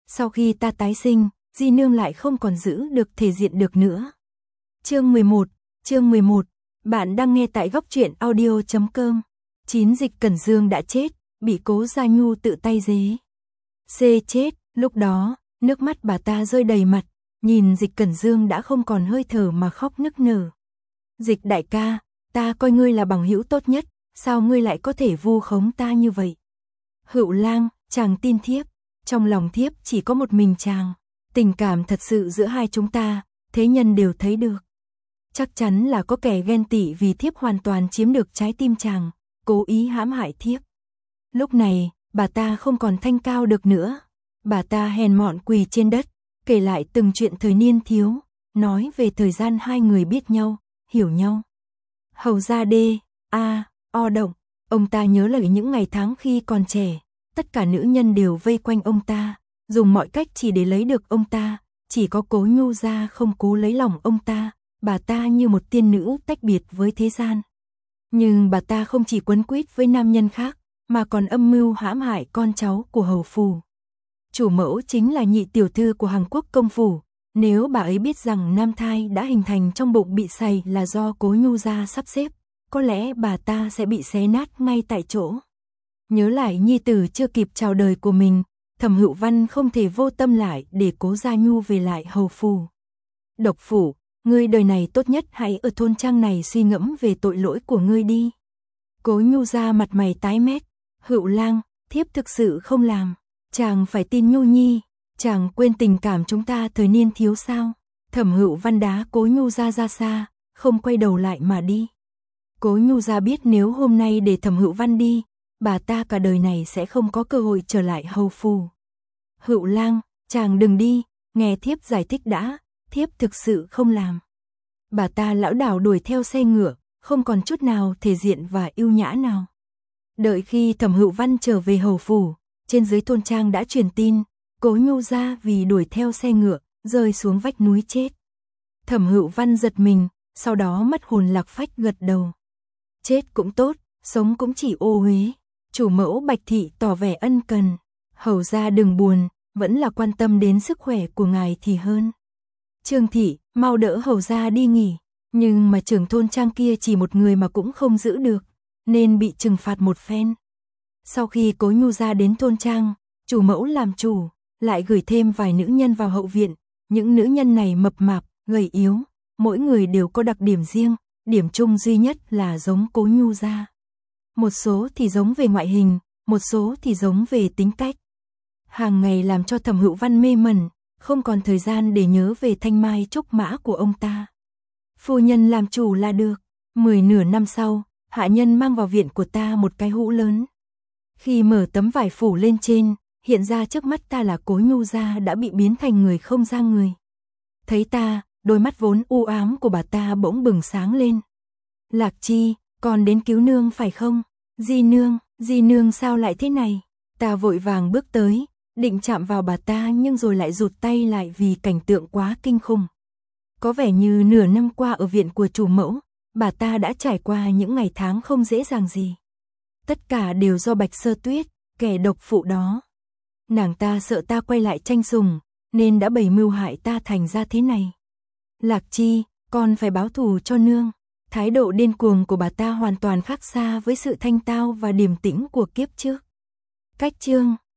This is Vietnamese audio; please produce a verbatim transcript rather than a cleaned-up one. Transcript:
Sau khi ta tái sinh, di nương lại không còn giữ được thể diện được nữa. Chương mười một, chương mười một, bạn đang nghe tại góc truyện audio chấm com. Chín Dịch Cẩn Dương đã chết, bị Cố Gia Nhu tự tay dế. C chết, lúc đó, nước mắt bà ta rơi đầy mặt, nhìn Dịch Cẩn Dương đã không còn hơi thở mà khóc nức nở. Dịch đại ca, ta coi ngươi là bằng hữu tốt nhất, sao ngươi lại có thể vu khống ta như vậy? Hữu Lang, chàng tin thiếp, trong lòng thiếp chỉ có một mình chàng, tình cảm thật sự giữa hai chúng ta, thế nhân đều thấy được. Chắc chắn là có kẻ ghen tị vì thiếp hoàn toàn chiếm được trái tim chàng, cố ý hãm hại thiếp. Lúc này, bà ta không còn thanh cao được nữa, bà ta hèn mọn quỳ trên đất, kể lại từng chuyện thời niên thiếu, nói về thời gian hai người biết nhau, hiểu nhau. Hầu gia đê, a, o động, ông ta nhớ lại những ngày tháng khi còn trẻ, tất cả nữ nhân đều vây quanh ông ta, dùng mọi cách chỉ để lấy được ông ta, chỉ có Cố Nhu gia không cố lấy lòng ông ta, bà ta như một tiên nữ tách biệt với thế gian. Nhưng bà ta không chỉ quấn quýt với nam nhân khác, mà còn âm mưu hãm hại con cháu của hầu phủ. Chủ mẫu chính là nhị tiểu thư của Hằng Quốc công phủ, nếu bà ấy biết rằng nam thai đã hình thành trong bụng bị sẩy là do Cố Nhu gia sắp xếp, có lẽ bà ta sẽ bị xé nát ngay tại chỗ. Nhớ lại nhi tử chưa kịp chào đời của mình, Thẩm Hữu Văn không thể vô tâm lại để Cố Gia Nhu về lại hầu phủ. Độc phủ, ngươi đời này tốt nhất hãy ở thôn trang này suy ngẫm về tội lỗi của ngươi đi. Cố Nhu gia mặt mày tái mét, Hữu Lang, thiếp thực sự không làm, chàng phải tin Nhu nhi, chàng quên tình cảm chúng ta thời niên thiếu sao? Thẩm Hữu Văn đá Cố Nhu gia ra xa, không quay đầu lại mà đi. Cố Nhu gia biết nếu hôm nay để Thẩm Hữu Văn đi, bà ta cả đời này sẽ không có cơ hội trở lại hầu phủ. Hữu Lang, chàng đừng đi, nghe thiếp giải thích đã, thiếp thực sự không làm. Bà ta lão đảo đuổi theo xe ngựa, không còn chút nào thể diện và yêu nhã nào. Đợi khi Thẩm Hữu Văn trở về hầu phủ, trên dưới thôn trang đã truyền tin, Cố Nhu gia vì đuổi theo xe ngựa, rơi xuống vách núi chết. Thẩm Hữu Văn giật mình, sau đó mất hồn lạc phách gật đầu. Chết cũng tốt, sống cũng chỉ ô uế. Chủ mẫu Bạch Thị tỏ vẻ ân cần, hầu gia đừng buồn, vẫn là quan tâm đến sức khỏe của ngài thì hơn. Trương Thị, mau đỡ hầu gia đi nghỉ, nhưng mà trưởng thôn trang kia chỉ một người mà cũng không giữ được, nên bị trừng phạt một phen. Sau khi Cố Nhu gia đến thôn trang, chủ mẫu làm chủ, lại gửi thêm vài nữ nhân vào hậu viện, những nữ nhân này mập mạp, gầy yếu, mỗi người đều có đặc điểm riêng, điểm chung duy nhất là giống Cố Nhu gia. Một số thì giống về ngoại hình, một số thì giống về tính cách. Hàng ngày làm cho Thẩm Hữu Văn mê mẩn, không còn thời gian để nhớ về thanh mai trúc mã của ông ta. Phu nhân làm chủ là được. Mười nửa năm sau, hạ nhân mang vào viện của ta một cái hũ lớn. Khi mở tấm vải phủ lên trên, hiện ra trước mắt ta là Cố Nhu gia đã bị biến thành người không ra người. Thấy ta, đôi mắt vốn u ám của bà ta bỗng bừng sáng lên. Lạc Chi, còn đến cứu nương phải không? Di nương, di nương sao lại thế này? Ta vội vàng bước tới, định chạm vào bà ta nhưng rồi lại rụt tay lại vì cảnh tượng quá kinh khủng. Có vẻ như nửa năm qua ở viện của chủ mẫu, bà ta đã trải qua những ngày tháng không dễ dàng gì. Tất cả đều do Bạch Sơ Tuyết, kẻ độc phụ đó. Nàng ta sợ ta quay lại tranh sủng, nên đã bày mưu hại ta thành ra thế này. Lạc Chi, con phải báo thù cho nương. Thái độ điên cuồng của bà ta hoàn toàn khác xa với sự thanh tao và điềm tĩnh của kiếp trước. Cách chương